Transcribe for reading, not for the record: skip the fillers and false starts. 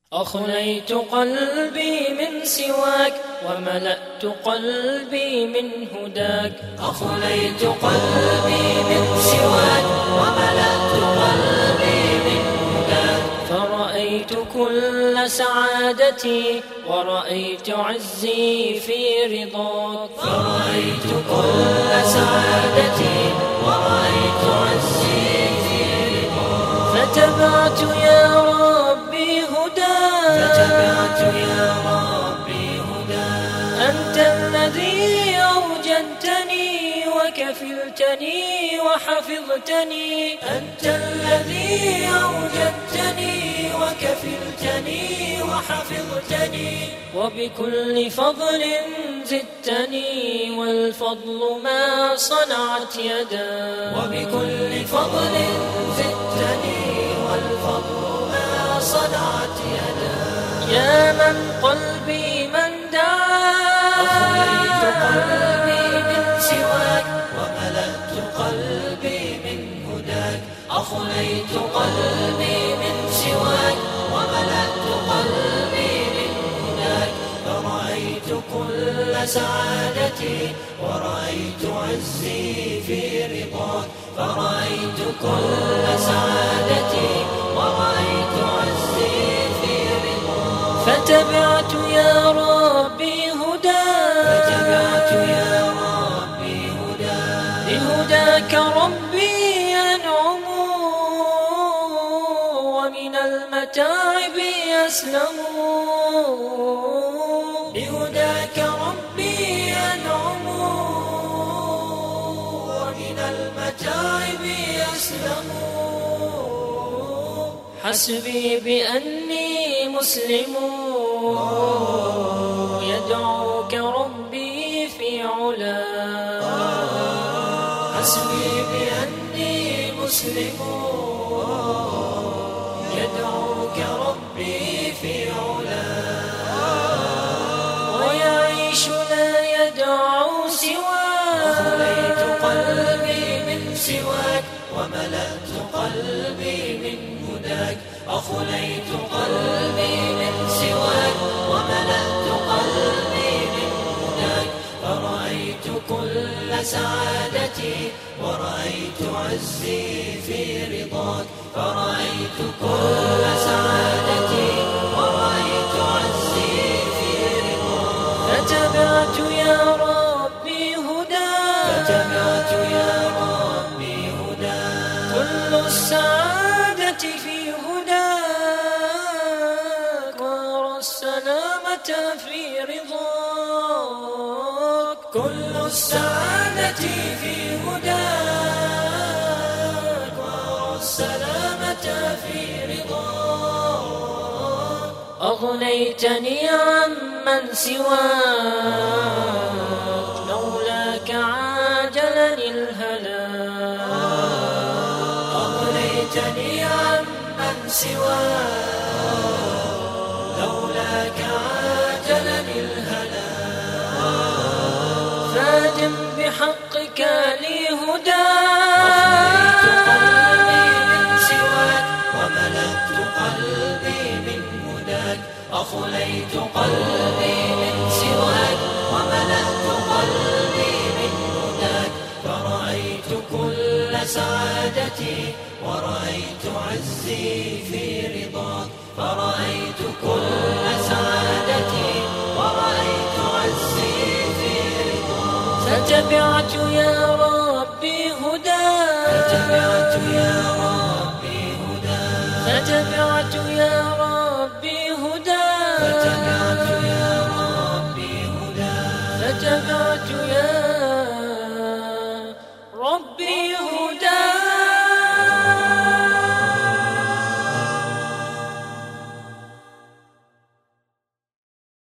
أخليت قلبي من سواك وملأت قلبي من هداك. أخليت قلبي من سواك وملأت قلبي من هداك. فرأيت كل سعادتي ورأيت عزي في رضاك. فرأيت كل سعادتي ورأيت عزي في رضاك. فتبعت يا ربي هداك. فتبعت يا ربي هداك. أنت الذي أوجدتني وكفلتني وحفظتني. أنت الذي أوجدتني وكفلتني وحفظتني. وبكل فضل زدتني والفضل ما صنعت يداك. وبكل فضل زدتني والفضل ما صنعت يداك. يا من قلبي من دعاك. أخليت قلبي من سواك وملأت قلبي من هداك. أخليت قلبي من سواك وملأت قلبي من هداك. فرأيت كل سعادتي ورأيت عزي في رضاك. فرأيت كل سعادتي ورأيت عزي في رضاك. فتبعت يا ربي هداك. فتبعت يا ربي هداك. بهداك ربي أنعم ومن المتاعب يسلم. بهداك ربي أنعم ومن المتاعب يسلم. حسبي بأني مسلم يدعوك ربي في علاك. حسبي بأني مسلم يدعوك ربي في علاك. ويعيش لا يدعو سواك. أخليت قلبي من سواك وملأت قلبي من هداك. أخليت قلبي من سواك وملأت قلبي من هداك. فرأيت كل سعادتي ورأيت عزي في رضاك. فرأيت كل سعادتي ورأيت عزي في رضاك. فتبعت يا ربي هداك. فتبعت يا ربي هداك. كل السعادة في هداك وأرى السلامة في رضاك. كل السعادة في هداك وأرى السلامة في رضاك. أغنيتني عمن سواك لولاك عاجلني الهلاك. أغنيتني عمن سواك لولاك عاجلني الهلاك. فادم بحقك لي هداك. أخليت قلبي من سواك وملأت قلبي من هداك. أخليت قلبي من سواك وملأت قلبي من هداك. فرأيت كل سعادتي ورأيت عزي في رضاك. فرأيت كل سعادتي ورأيت عزي في رضاك. فتبعت يا ربي هداك. فتبعت يا ربي هداك. فتبعت يا ربي هداك.